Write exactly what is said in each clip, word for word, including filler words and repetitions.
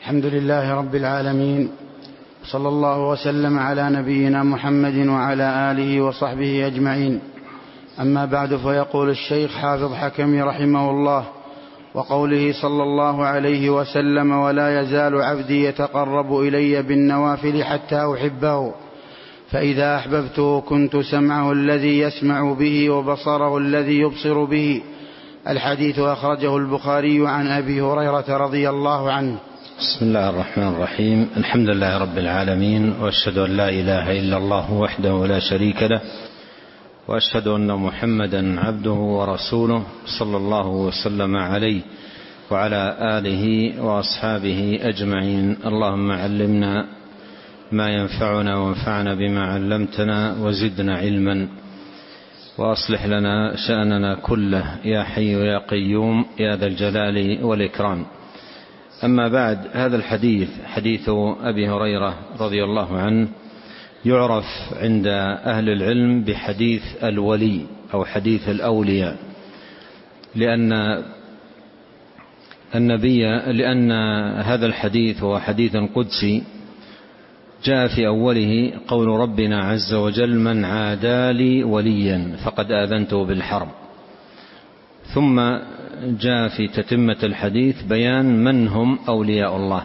الحمد لله رب العالمين، صلى الله وسلم على نبينا محمد وعلى آله وصحبه أجمعين. أما بعد، فيقول الشيخ حافظ حكمي رحمه الله: وقوله صلى الله عليه وسلم: ولا يزال عبدي يتقرب إلي بالنوافل حتى أحبه، فإذا أحببته كنت سمعه الذي يسمع به وبصره الذي يبصر به. الحديث أخرجه البخاري عن أبي هريرة رضي الله عنه. بسم الله الرحمن الرحيم. الحمد لله رب العالمين، وأشهد أن لا إله إلا الله وحده لا شريك له، وأشهد أن محمدا عبده ورسوله صلى الله وسلم عليه وعلى آله وأصحابه أجمعين. اللهم علمنا ما ينفعنا وانفعنا بما علمتنا وزدنا علما، وأصلح لنا شأننا كله يا حي يا قيوم يا ذا الجلال والإكرام. أما بعد، هذا الحديث حديث أبي هريرة رضي الله عنه يعرف عند أهل العلم بحديث الولي أو حديث الأولياء، لأن النبي لأن هذا الحديث هو حديث قدسي جاء في أوله قول ربنا عز وجل: من عادى لي وليا فقد آذنته بالحرب. ثم جاء في تتمة الحديث بيان من هم أولياء الله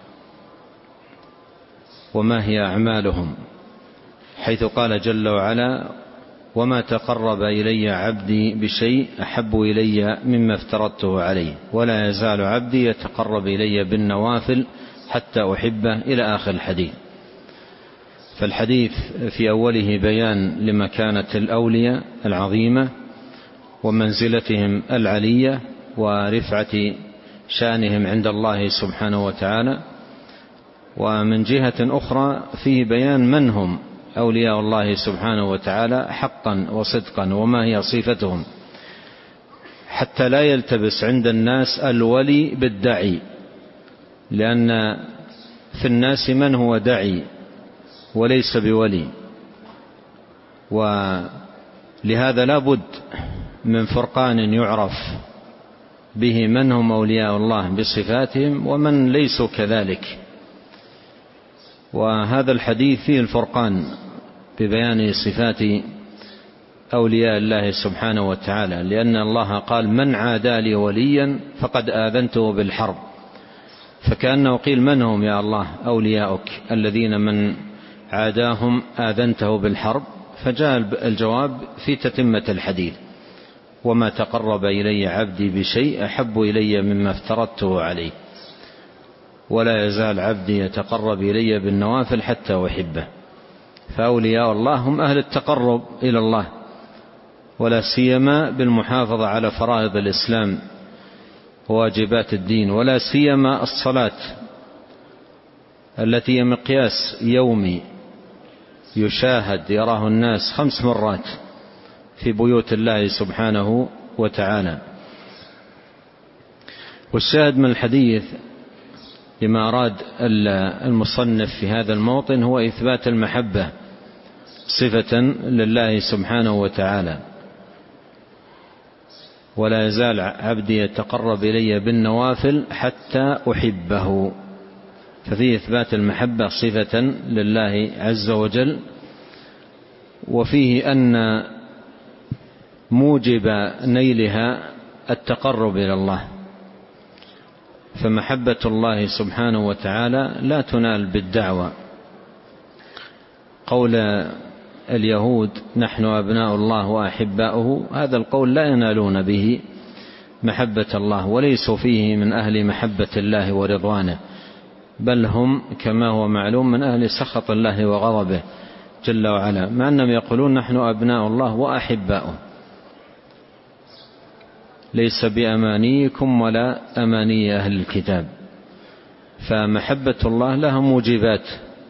وما هي أعمالهم، حيث قال جل وعلا: وما تقرب إلي عبدي بشيء أحب إلي مما افترضته عليه، ولا يزال عبدي يتقرب إلي بالنوافل حتى أحبه، إلى آخر الحديث. فالحديث في أوله بيان لمكانة الأولياء العظيمة ومنزلتهم العلية ورفعة شأنهم عند الله سبحانه وتعالى، ومن جهة أخرى فيه بيان من هم أولياء الله سبحانه وتعالى حقا وصدقا وما هي صفتهم، حتى لا يلتبس عند الناس الولي بالدعي، لأن في الناس من هو دعي وليس بولي، ولهذا لا بد من فرقان يعرف به من هم أولياء الله بصفاتهم ومن ليسوا كذلك. وهذا الحديث فيه الفرقان ببيان صفات أولياء الله سبحانه وتعالى، لأن الله قال: من عادى لي وليا فقد آذنته بالحرب، فكأنه قيل: من هم يا الله أولياؤك الذين من عاداهم آذنته بالحرب؟ فجاء الجواب في تتمة الحديث: وما تقرب إلي عبدي بشيء أحب إلي مما افترضته عليه، ولا يزال عبدي يتقرب إلي بالنوافل حتى أحبه. فأولياء الله هم أهل التقرب إلى الله، ولا سيما بالمحافظة على فرائض الإسلام وواجبات الدين، ولا سيما الصلاة التي هي مقياس يومي يشاهد يراه الناس خمس مرات في بيوت الله سبحانه وتعالى. والشاهد من الحديث لما أراد المصنف في هذا الموطن هو إثبات المحبة صفة لله سبحانه وتعالى. ولا يزال عبدي يتقرب إلي بالنوافل حتى أحبه، ففيه إثبات المحبة صفة لله عز وجل، وفيه أن موجب نيلها التقرب إلى الله، فمحبة الله سبحانه وتعالى لا تنال بالدعوة. قول اليهود: نحن أبناء الله وأحباؤه، هذا القول لا ينالون به محبة الله، وليسوا فيه من أهل محبة الله ورضوانه، بل هم كما هو معلوم من أهل سخط الله وغضبه جل وعلا، مع أنهم يقولون: نحن أبناء الله وأحباؤه، ليس بأمانيكم ولا أماني أهل الكتاب. فمحبة الله لها موجبات،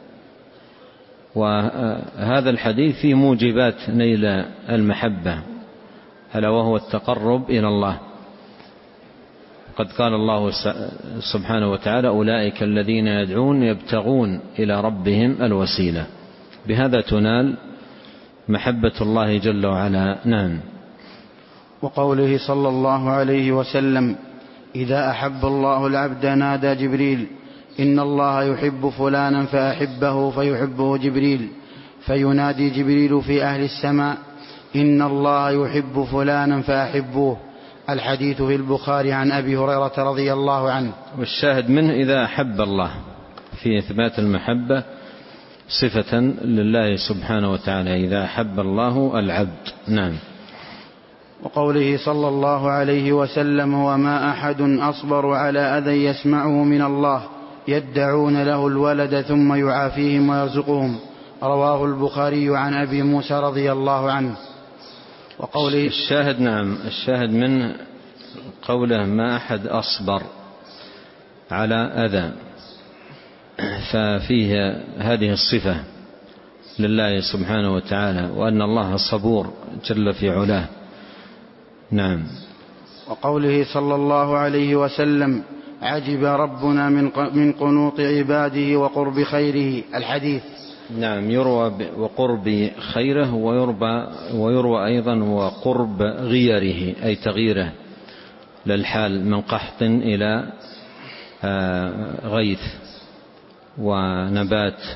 وهذا الحديث فيه موجبات نيل المحبة، ألا وهو التقرب إلى الله. قد قال الله سبحانه وتعالى: أولئك الذين يدعون يبتغون إلى ربهم الوسيلة. بهذا تنال محبة الله جل وعلا. نعم. وقوله صلى الله عليه وسلم: إذا أحب الله العبد نادى جبريل: إن الله يحب فلانا فأحبه فيحبه جبريل، فينادي جبريل في أهل السماء إن الله يحب فلانا فأحبوه. الحديث في البخاري عن أبي هريرة رضي الله عنه. والشاهد منه إذا أحب الله في إثبات المحبة صفة لله سبحانه وتعالى، إذا أحب الله العبد. نعم. وقوله صلى الله عليه وسلم وما أحد أصبر على أذى يسمعه من الله يدعون له الولد ثم يعافيهم ويرزقهم. رواه البخاري عن أبي موسى رضي الله عنه. وقوله الشاهد نعم الشاهد من قوله ما أحد أصبر على أذى، ففيه هذه الصفة لله سبحانه وتعالى، وأن الله صبور جل في علاه. نعم. وقوله صلى الله عليه وسلم عجب ربنا من قنوط عباده وقرب خيره. الحديث. نعم. يروى وقرب خيره، ويروى, ويروى أيضا وقرب غيره أي تغييره للحال من قحط إلى غيث ونبات.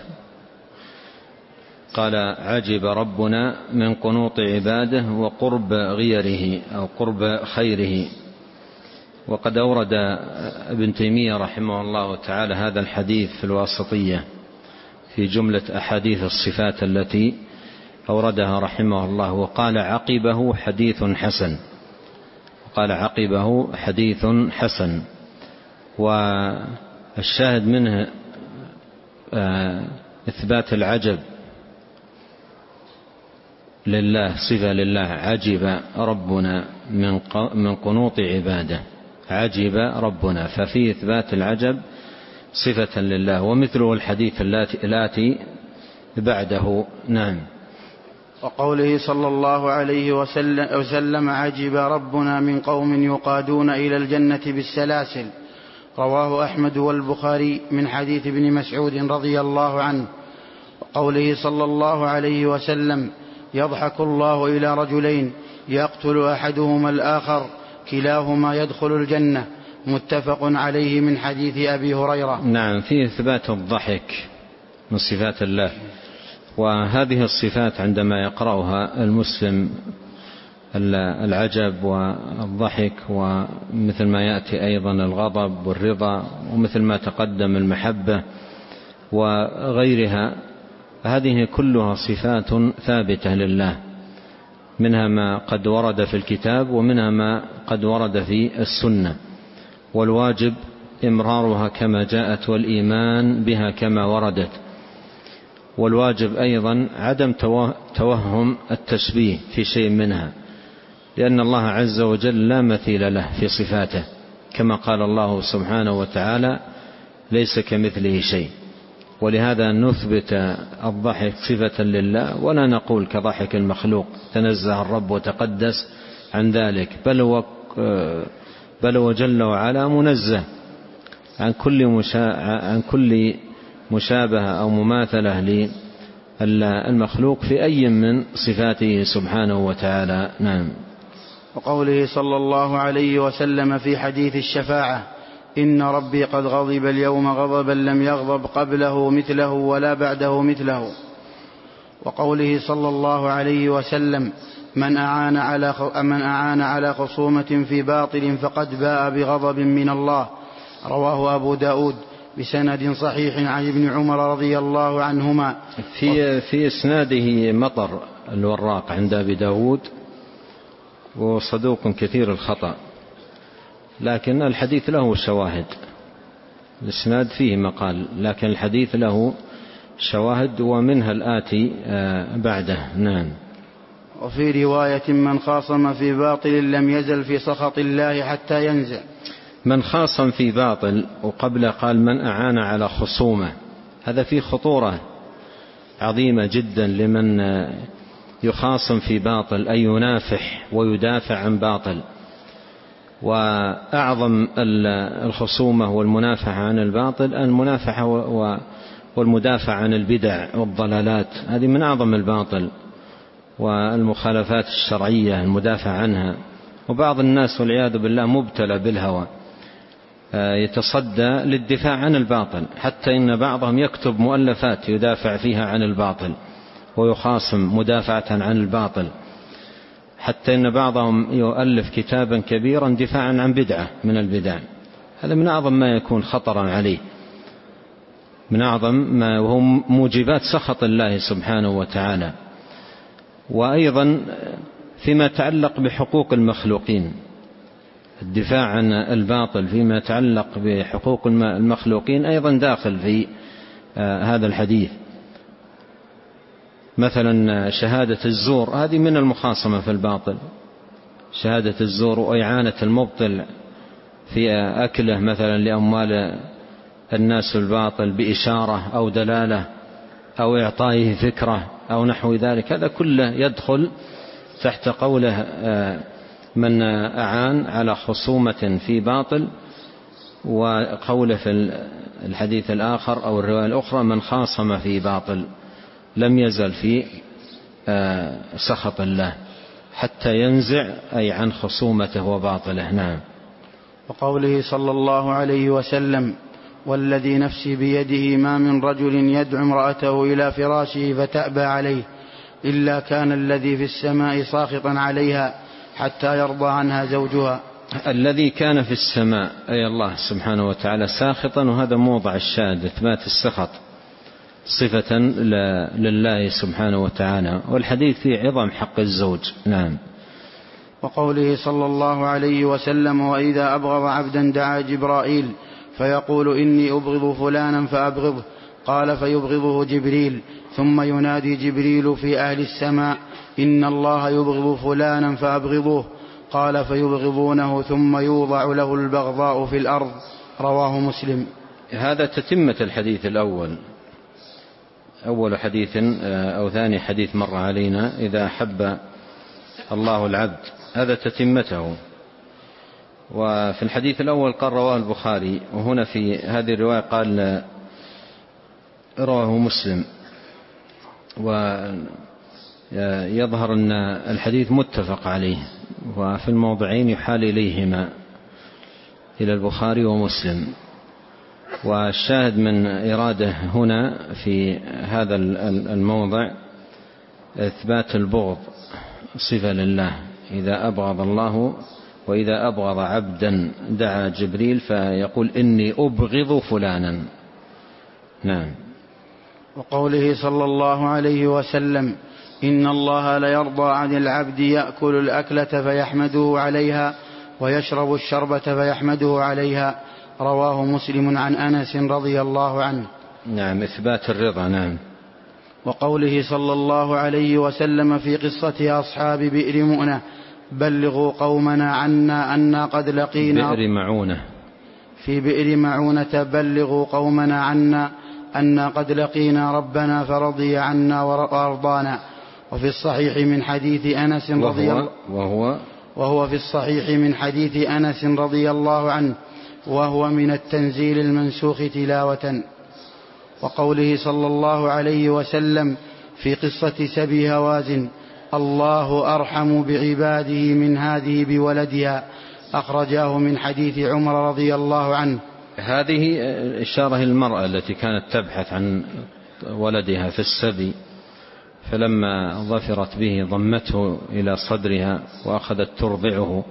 قال عجب ربنا من قنوط عباده وقرب غيره أو قرب خيره. وقد أورد ابن تيمية رحمه الله تعالى هذا الحديث في الواسطية في جملة أحاديث الصفات التي أوردها رحمه الله، وقال عقبه حديث حسن قال عقبه حديث حسن. والشاهد منه إثبات العجب لله، صفة لله. عجب ربنا من قنوط عباده، عجب ربنا، ففي إثبات العجب صفة لله. ومثله الحديث الآتي بعده. نعم. وقوله صلى الله عليه وسلم عجب ربنا من قوم يقادون إلى الجنة بالسلاسل. رواه أحمد والبخاري من حديث ابن مسعود رضي الله عنه. وقوله صلى الله عليه وسلم يضحك الله إلى رجلين يقتل أحدهما الآخر كلاهما يدخل الجنة. متفق عليه من حديث أبي هريرة. نعم. فيه إثبات الضحك من صفات الله، وهذه الصفات عندما يقرأها المسلم العجب والضحك، ومثل ما يأتي أيضا الغضب والرضا، ومثل ما تقدم المحبة وغيرها، هذه كلها صفات ثابتة لله، منها ما قد ورد في الكتاب ومنها ما قد ورد في السنة، والواجب إمرارها كما جاءت والإيمان بها كما وردت. والواجب أيضا عدم توهم التشبيه في شيء منها، لأن الله عز وجل لا مثيل له في صفاته، كما قال الله سبحانه وتعالى ليس كمثله شيء. ولهذا نثبت الضحك صفة لله، ولا نقول كضحك المخلوق تنزه الرب وتقدس عن ذلك، بل هو بل هو جل وعلا منزه عن كل مشا... عن كل مشابهة أو مماثلة للمخلوق في أي من صفاته سبحانه وتعالى. نعم. وقوله صلى الله عليه وسلم في حديث الشفاعة إن ربي قد غضب اليوم غضبا لم يغضب قبله مثله ولا بعده مثله. وقوله صلى الله عليه وسلم من أعان على من أعان على خصومة في باطل فقد باء بغضب من الله. رواه أبو داود بسند صحيح عن ابن عمر رضي الله عنهما. في في إسناده مطر الوراق عند أبي داود، وصدوق كثير الخطأ، لكن الحديث له شواهد. الإسناد فيه مقال، لكن الحديث له شواهد، ومنها الآتي بعده. نعم. وفي رواية من خاصم في باطل لم يزل في سخط الله حتى ينزع. من خاصم في باطل، وقبل قال من أعان على خصومة، هذا فيه خطورة عظيمة جدا لمن يخاصم في باطل، أي ينافح ويدافع عن باطل. وأعظم الخصومة والمنافحة عن الباطل المنافحة والمدافع عن البدع والضلالات، هذه من أعظم الباطل والمخالفات الشرعية المدافع عنها. وبعض الناس والعياذ بالله مبتلى بالهوى، يتصدى للدفاع عن الباطل، حتى إن بعضهم يكتب مؤلفات يدافع فيها عن الباطل ويخاصم مدافعة عن الباطل، حتى إن بعضهم يؤلف كتابا كبيرا دفاعا عن بدعة من البدع. هذا من أعظم ما يكون خطرا عليه، من أعظم ما وهو موجبات سخط الله سبحانه وتعالى. وأيضا فيما يتعلق بحقوق المخلوقين، الدفاع عن الباطل فيما يتعلق بحقوق المخلوقين أيضا داخل في هذا الحديث. مثلا شهادة الزور هذه من المخاصمة في الباطل، شهادة الزور وإعانة المبطل في أكله مثلا لأموال الناس الباطل بإشارة أو دلالة أو إعطائه فكرة أو نحو ذلك، هذا كله يدخل تحت قوله من أعان على خصومة في باطل، وقوله في الحديث الآخر أو الرواية الأخرى من خاصم في باطل لم يزل في سخط الله حتى ينزع أي عن خصومته وباطله. نعم. وقوله صلى الله عليه وسلم والذي نفسي بيده ما من رجل يدعو امرأته إلى فراشه فتأبى عليه إلا كان الذي في السماء ساخطا عليها حتى يرضى عنها زوجها. الذي كان في السماء أي الله سبحانه وتعالى ساخطا، وهذا موضع الشاهد إثبات السخط صفة لله سبحانه وتعالى، والحديث فيه عظم حق الزوج. نعم. وقوله صلى الله عليه وسلم وإذا أبغض عبدا دعا جبرائيل فيقول إني أبغض فلانا فأبغضه، قال فيبغضه جبريل ثم ينادي جبريل في أهل السماء إن الله يبغض فلانا فأبغضوه، قال فيبغضونه ثم يوضع له البغضاء في الأرض. رواه مسلم. هذا تتمة الحديث الأول، أول حديث أو ثاني حديث مر علينا إذا أحب الله العبد، هذا تتمته. وفي الحديث الأول قال رواه البخاري، وهنا في هذه الرواية قال رواه مسلم، ويظهر أن الحديث متفق عليه، وفي الموضعين يحال إليهما إلى البخاري ومسلم. والشاهد من إراده هنا في هذا الموضع إثبات البغض صفة لله، إذا أبغض الله وإذا أبغض عبدا دعا جبريل فيقول إني أبغض فلانا. نعم. وقوله صلى الله عليه وسلم إن الله ليرضى عن العبد يأكل الأكلة فيحمده عليها ويشرب الشربة فيحمده عليها. رواه مسلم عن أنس رضي الله عنه. نعم. إثبات الرضا. نعم. وقوله صلى الله عليه وسلم في قصة أصحاب بئر مؤنة بلغوا قومنا عنا أنا قد لقينا بئر معونة في بئر معونة بلغوا قومنا عنا أنا قد لقينا ربنا فرضي عنا وأرضانا. وفي الصحيح من حديث أنس رضي وهو, وهو, وهو في الصحيح من حديث أنس رضي الله عنه وهو من التنزيل المنسوخ تلاوة. وقوله صلى الله عليه وسلم في قصة سبي هوازن الله أرحم بعباده من هذه بولدها، أخرجاه من حديث عمر رضي الله عنه. هذه إشارة المرأة التي كانت تبحث عن ولدها في السبي، فلما ظفرت به ضمته إلى صدرها وأخذت ترضعه،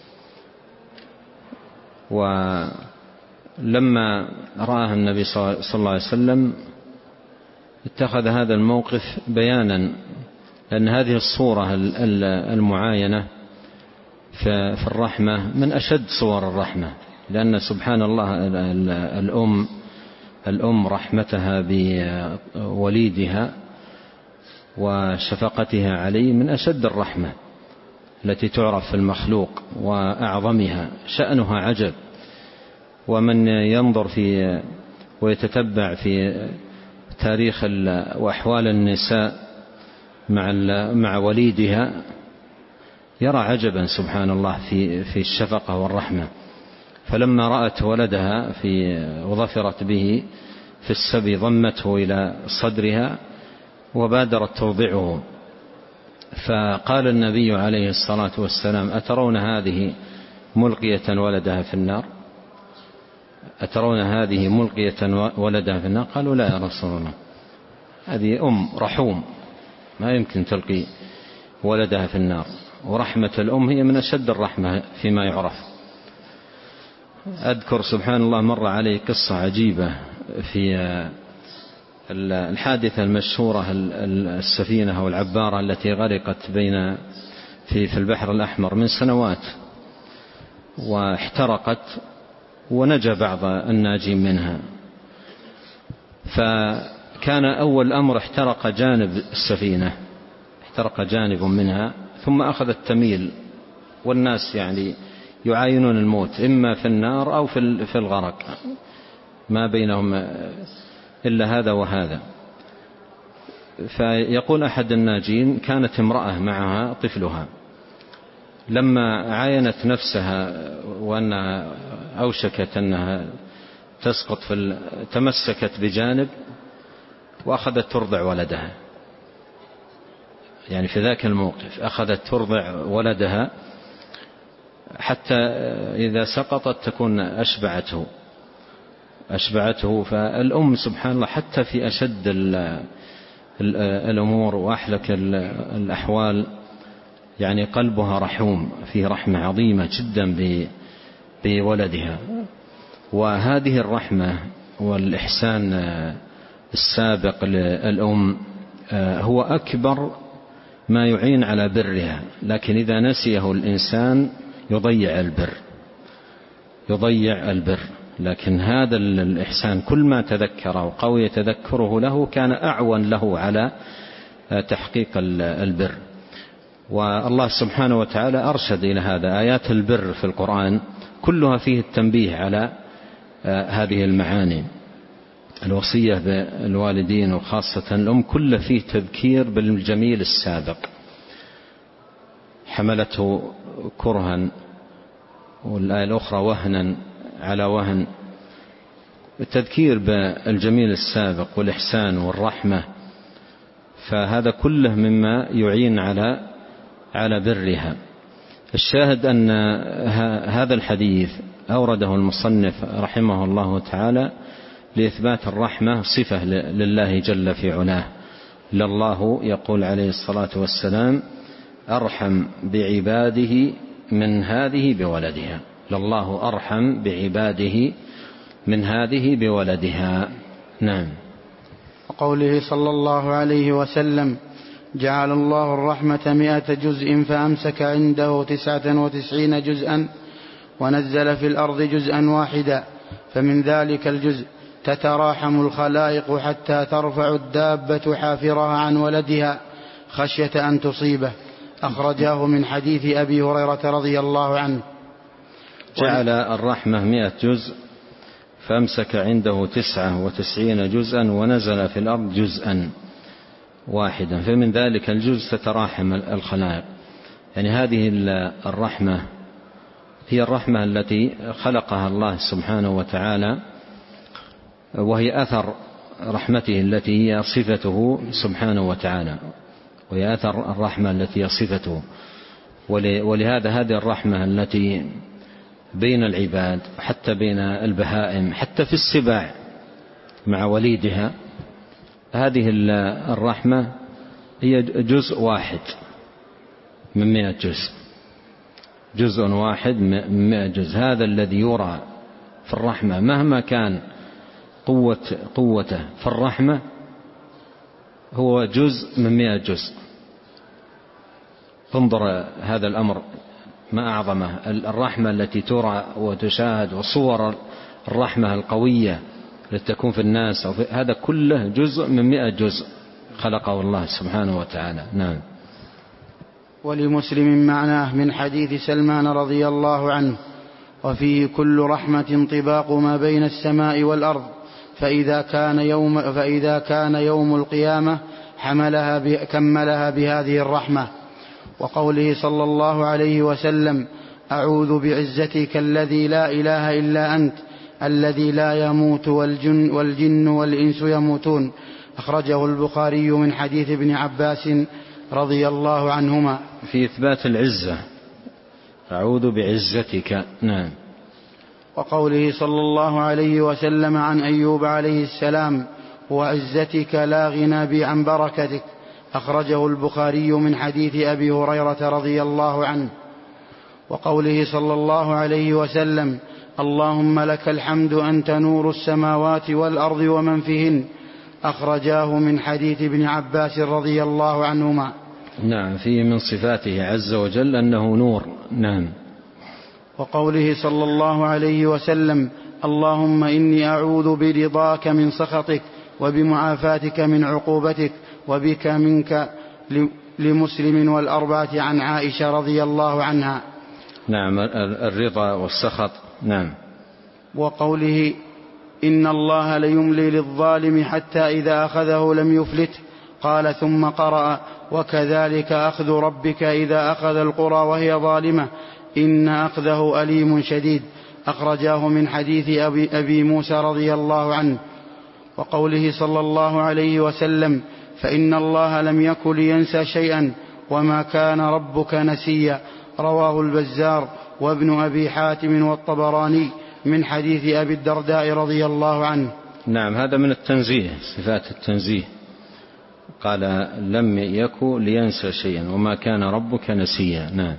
ولما رآها النبي صلى الله عليه وسلم اتخذ هذا الموقف بيانا، لأن هذه الصورة المعاينة في الرحمة من أشد صور الرحمة، لأن سبحان الله الأم الأم رحمتها بوليدها وشفقتها عليه من أشد الرحمة التي تعرف في المخلوق وأعظمها، شأنها عجب. ومن ينظر في ويتتبع في تاريخ وأحوال النساء مع مع وليدها يرى عجبا سبحان الله في في الشفقة والرحمة. فلما رأت ولدها في وظفرت به في السبي ضمته إلى صدرها وبادرت ترضعه، فقال النبي عليه الصلاة والسلام أترون هذه ملقية ولدها في النار؟ أترون هذه ملقية ولدها في النار؟ قالوا لا يا رسول الله، هذه أم رحوم ما يمكن تلقي ولدها في النار، ورحمة الأم هي من أشد الرحمة فيما يعرف. أذكر سبحان الله مر علي قصة عجيبة في الحادثة المشهورة، السفينة أو العبارة التي غرقت بين في في البحر الأحمر من سنوات واحترقت، ونجا بعض الناجين منها. فكان أول أمر احترق جانب السفينة، احترق جانب منها، ثم أخذت تميل، والناس يعني يعاينون الموت إما في النار أو في الغرق، ما بينهم إلا هذا وهذا. فيقول أحد الناجين كانت امرأة معها طفلها، لما عاينت نفسها وأنها أوشكت أنها تسقط في تمسكت بجانب وأخذت ترضع ولدها، يعني في ذاك الموقف أخذت ترضع ولدها حتى إذا سقطت تكون أشبعته أشبعته فالأم سبحان الله حتى في أشد الأمور وأحلك الأحوال يعني قلبها رحوم، فيه رحمة عظيمة جدا بولدها. وهذه الرحمة والإحسان السابق للأم هو أكبر ما يعين على برها، لكن إذا نسيه الإنسان يضيع البر يضيع البر لكن هذا الإحسان كل ما تذكره وقوي تذكره له كان أعون له على تحقيق البر. والله سبحانه وتعالى أرشد إلى هذا، آيات البر في القرآن كلها فيه التنبيه على هذه المعاني، الوصية بالوالدين وخاصة الأم كله فيه تذكير بالجميل السابق، حملته كرها، والآية الأخرى وهنا على وهن، التذكير بالجميل السابق والإحسان والرحمة، فهذا كله مما يعين على على برها. الشاهد أن هذا الحديث أورده المصنف رحمه الله تعالى لإثبات الرحمة صفة لله جل في علاه. لله يقول عليه الصلاة والسلام أرحم بعباده من هذه بولدها، لله أرحم بعباده من هذه بولدها. نعم. وقوله صلى الله عليه وسلم جعل الله الرحمة مئة جزء فأمسك عنده تسعة وتسعين جزءا ونزل في الأرض جزءا واحدا، فمن ذلك الجزء تتراحم الخلائق حتى ترفع الدابة حافرها عن ولدها خشية أن تصيبه. أخرجاه من حديث أبي هريرة رضي الله عنه. جعل الرحمة مئة جزء فأمسك عنده تسعة وتسعين جزءا ونزل في الأرض جزءا واحدا، فمن ذلك الجزء تتراحم الخلائق. يعني هذه الرحمة هي الرحمة التي خلقها الله سبحانه وتعالى، وهي أثر رحمته التي هي صفته سبحانه وتعالى، وهي أثر الرحمة التي هي صفته. ولهذا هذه الرحمة التي بين العباد حتى بين البهائم حتى في السباع مع وليدها، هذه الرحمة هي جزء واحد من مئة جزء، جزء واحد من مئة جزء. هذا الذي يرى في الرحمة مهما كان قوة قوته في الرحمة هو جزء من مئة جزء. انظر هذا الأمر ما أعظمه، الرحمة التي ترى وتشاهد وصور الرحمة القوية التي تكون في الناس، هذا كله جزء من مئة جزء خلقه الله سبحانه وتعالى. نعم. ولمسلم معناه من حديث سلمان رضي الله عنه وفيه كل رحمة انطباق ما بين السماء والأرض، فإذا كان يوم, فإذا كان يوم القيامة حملها كملها بهذه الرحمة. وقوله صلى الله عليه وسلم أعوذ بعزتك الذي لا إله إلا أنت الذي لا يموت والجن, والجن والإنس يموتون. أخرجه البخاري من حديث ابن عباس رضي الله عنهما. في إثبات العزة، أعوذ بعزتك. نعم. وقوله صلى الله عليه وسلم عن أيوب عليه السلام: وعزتك لا غنى بي عن بركتك، أخرجه البخاري من حديث أبي هريرة رضي الله عنه. وقوله صلى الله عليه وسلم: اللهم لك الحمد أنت نور السماوات والأرض ومن فيهن، أخرجاه من حديث ابن عباس رضي الله عنهما. نعم، فيه من صفاته عز وجل أنه نور. نعم. وقوله صلى الله عليه وسلم: اللهم إني أعوذ برضاك من سخطك وبمعافاتك من عقوبتك وبك منك، لمسلم والأربعة عن عائشة رضي الله عنها. نعم، الرضا والسخط. نعم. وقوله: إن الله ليملي للظالم حتى إذا أخذه لم يفلته، قال ثم قرأ: وكذلك أخذ ربك إذا أخذ القرى وهي ظالمة إن أخذه أليم شديد، أخرجاه من حديث أبي, أبي موسى رضي الله عنه. وقوله صلى الله عليه وسلم: فإن الله لم يكن لينسى شيئا وما كان ربك نسيا، رواه البزار وابن أبي حاتم والطبراني من حديث أبي الدرداء رضي الله عنه. نعم، هذا من التنزيه، صفات التنزيه. قال لم يكن لينسى شيئا وما كان ربك نسيا. نعم.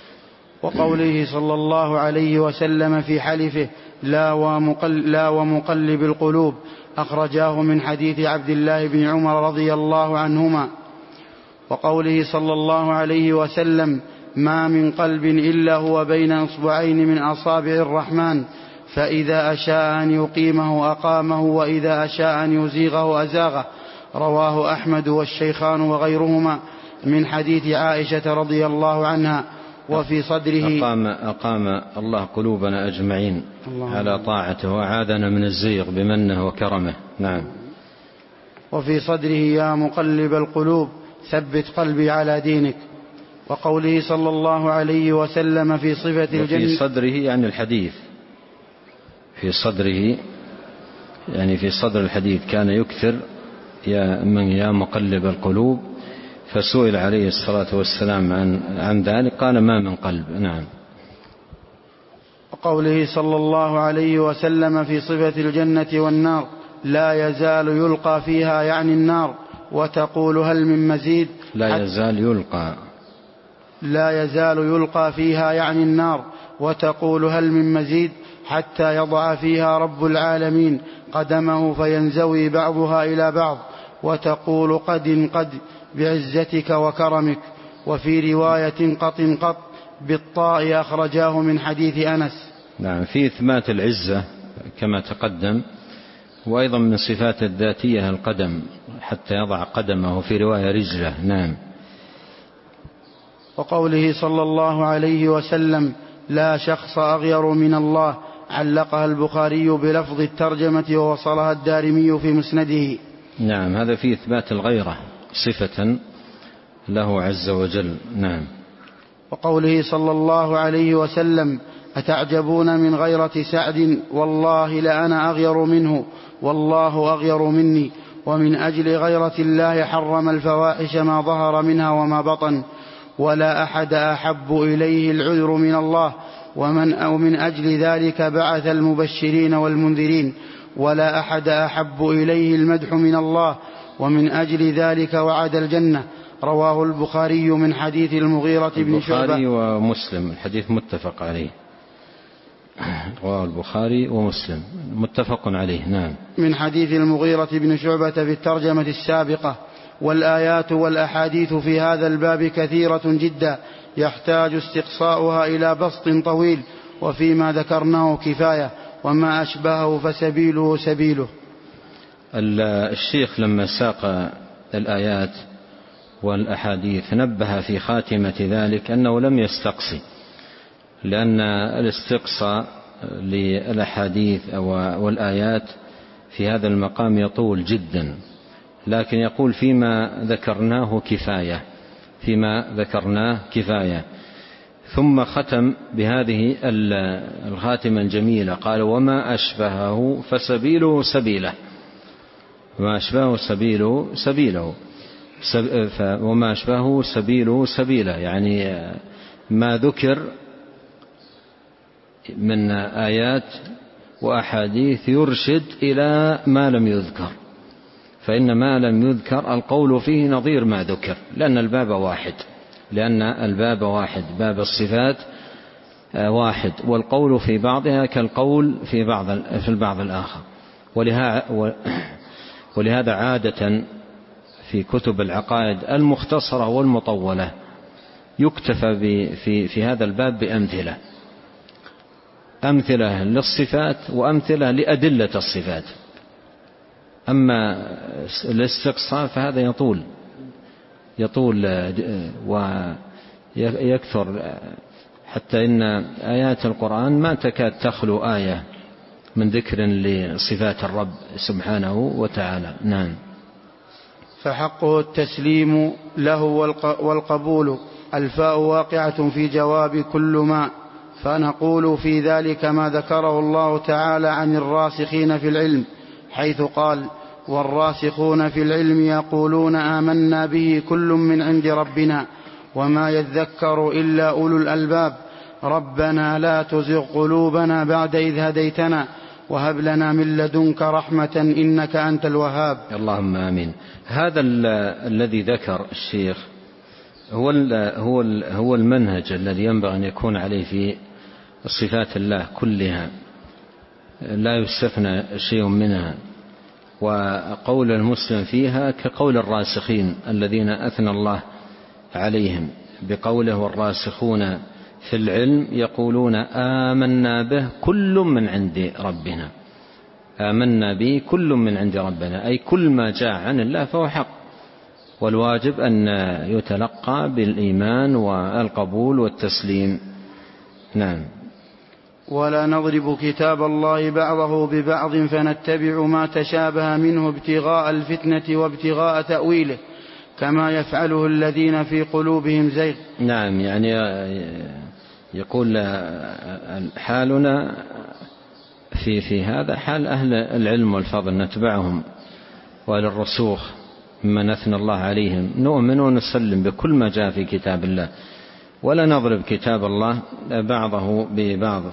وقوله صلى الله عليه وسلم في حلفه: لا ومقلب, لا ومقلب القلوب، أخرجاه من حديث عبد الله بن عمر رضي الله عنهما. وقوله صلى الله عليه وسلم: ما من قلب إلا هو بين إصبعين من أصابع الرحمن، فإذا أشاء أن يقيمه أقامه وإذا أشاء أن يزيغه أزاغه، رواه أحمد والشيخان وغيرهما من حديث عائشة رضي الله عنها. وفي صدره أقام, أقام الله قلوبنا أجمعين على طاعته وعادنا من الزيغ بمنه وكرمه. نعم. وفي صدره: يا مقلب القلوب ثبت قلبي على دينك. وقوله صلى الله عليه وسلم في صفة الجنة. في صدره يعني الحديث، في صدره يعني في صدر الحديث كان يكثر يا من يا مقلب القلوب، فسئل عليه الصلاة والسلام عن, عن ذلك قال: ما من قلب. نعم. وقوله صلى الله عليه وسلم في صفة الجنة والنار: لا يزال يلقى فيها يعني النار وتقول هل من مزيد. لا يزال يلقى لا يزال يلقى فيها يعني النار وتقول هل من مزيد، حتى يضع فيها رب العالمين قدمه فينزوي بعضها إلى بعض وتقول قد قد بعزتك وكرمك. وفي رواية قط قط بالطاء، أخرجاه من حديث أنس. نعم، في إثبات العزة كما تقدم، وأيضا من صفات الذاتية القدم حتى يضع قدمه، في رواية رجله. نعم. وقوله صلى الله عليه وسلم: لا شخص أغير من الله، علقها البخاري بلفظ الترجمة ووصلها الدارمي في مسنده. نعم، هذا في إثبات الغيرة صفة له عز وجل. نعم. وقوله صلى الله عليه وسلم: أتعجبون من غيرة سعد، والله لأنا أغير منه والله أغير مني، ومن أجل غيرة الله حرم الفواحش ما ظهر منها وما بطن، ولا أحد أحب إليه العذر من الله، ومن, أو من أجل ذلك بعث المبشرين والمنذرين، ولا أحد أحب إليه المدح من الله، ومن أجل ذلك وعد الجنة. رواه البخاري من حديث المغيرة بن شعبة. البخاري ومسلم، الحديث متفق عليه. رواه البخاري ومسلم متفق عليه. نعم. من حديث المغيرة بن شعبة في الترجمة السابقة. والآيات والأحاديث في هذا الباب كثيرة جدا، يحتاج استقصاؤها إلى بسط طويل، وفيما ذكرناه كفاية، وما أشبهه فسبيله سبيله. الشيخ لما ساق الآيات والأحاديث نبه في خاتمة ذلك أنه لم يستقصي، لأن الاستقصاء للأحاديث والآيات في هذا المقام يطول جدا، لكن يقول فيما ذكرناه كفاية، فيما ذكرناه كفاية. ثم ختم بهذه الخاتمة الجميلة، قال: وما أشبهه فسبيله سبيله، وما أشبهه سبيله سبيله، وما أشبهه سبيله سبيله، يعني ما ذكر من آيات وأحاديث يرشد إلى ما لم يذكر، فإن ما لم يذكر القول فيه نظير ما ذكر، لأن الباب واحد لأن الباب واحد باب الصفات واحد، والقول في بعضها كالقول في بعض في البعض الآخر. ولهذا عادة في كتب العقائد المختصرة والمطولة يكتفى في في هذا الباب بأمثلة أمثلة للصفات وأمثلة لأدلة الصفات. أما الاستقصاء فهذا يطول يطول ويكثر، حتى إن آيات القرآن ما تكاد تخلو آية من ذكر لصفات الرب سبحانه وتعالى. نعم. فحقه التسليم له والقبول. الفاء واقعة في جواب كل ما، فنقول في ذلك ما ذكره الله تعالى عن الراسخين في العلم، حيث قال: والراسخون في العلم يقولون آمنا به كل من عند ربنا وما يذكر إلا أولو الألباب ربنا لا تزغ قلوبنا بعد إذ هديتنا وهب لنا من لدنك رحمة إنك أنت الوهاب. اللهم آمين. هذا الذي ذكر الشيخ هو هو هو المنهج الذي ينبغي أن يكون عليه في صفات الله كلها، لا يستثنى شيء منها، وقول المسلم فيها كقول الراسخين الذين أثنى الله عليهم بقوله: والراسخون في العلم يقولون آمنا به كل من عند ربنا. آمنا به كل من عند ربنا، أي كل ما جاء عن الله فهو حق، والواجب أن يتلقى بالإيمان والقبول والتسليم. نعم. ولا نضرب كتاب الله بعضه ببعض فنتبع ما تشابه منه ابتغاء الفتنة وابتغاء تأويله كما يفعله الذين في قلوبهم زيغ. نعم، يعني يقول حالنا في في هذا حال أهل العلم والفضل، نتبعهم، وللرسوخ ممن أثنى الله عليهم نؤمن ونسلم بكل ما جاء في كتاب الله، ولا نضرب كتاب الله بعضه ببعض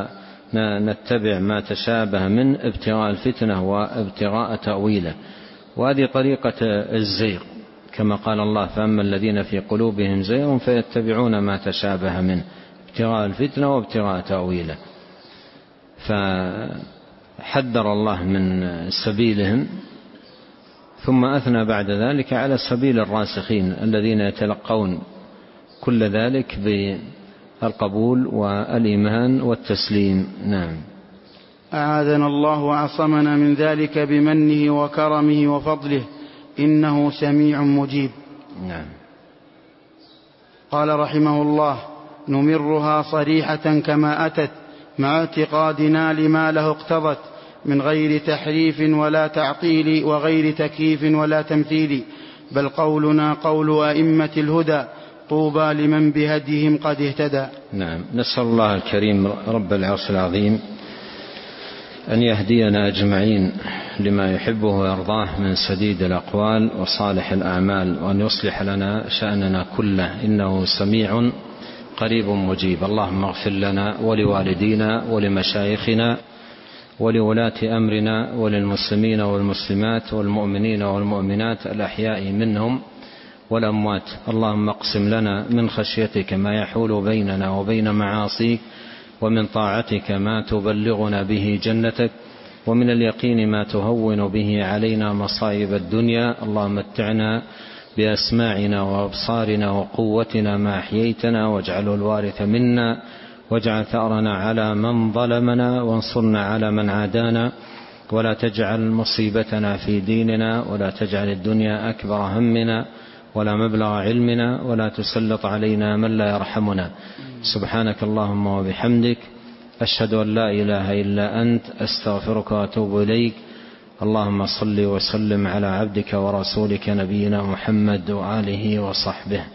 فنتبع ما تشابه من ابتغاء الفتنة وابتغاء تأويله. وهذه طريقة الزيغ، كما قال الله: فأما الذين في قلوبهم زيغ فيتبعون ما تشابه منه ابتغاء الفتنة وابتغاء تأويله. فحذر الله من سبيلهم، ثم أثنى بعد ذلك على سبيل الراسخين الذين يتلقون كل ذلك بالقبول والإيمان والتسليم. نعم. أعاذنا الله وعصمنا من ذلك بمنه وكرمه وفضله إنه سميع مجيب. نعم. قال رحمه الله: نمرها صريحة كما أتت مع اعتقادنا لما له اقتضت من غير تحريف ولا تعطيل وغير تكييف ولا تمثيل، بل قولنا قول أئمة الهدى طوبى لمن بهديهم قد اهتدى. نعم. نسأل الله الكريم رب العرش العظيم أن يهدينا أجمعين لما يحبه ويرضاه من سديد الأقوال وصالح الأعمال، وأن يصلح لنا شأننا كله، إنه سميع قريب مجيب. اللهم اغفر لنا ولوالدينا ولمشايخنا ولولاة أمرنا وللمسلمين والمسلمات والمؤمنين والمؤمنات الأحياء منهم والأموات. اللهم اقسم لنا من خشيتك ما يحول بيننا وبين معاصيك، ومن طاعتك ما تبلغنا به جنتك، ومن اليقين ما تهون به علينا مصائب الدنيا. اللهم متعنا بأسماعنا وأبصارنا وقوتنا ما أحييتنا، واجعله الوارث منا، واجعل ثأرنا على من ظلمنا، وانصرنا على من عادانا، ولا تجعل مصيبتنا في ديننا، ولا تجعل الدنيا أكبر همنا ولا مبلغ علمنا، ولا تسلط علينا من لا يرحمنا. سبحانك اللهم وبحمدك، أشهد أن لا إله إلا أنت، أستغفرك وأتوب إليك. اللهم صل وسلم على عبدك ورسولك نبينا محمد وآله وصحبه.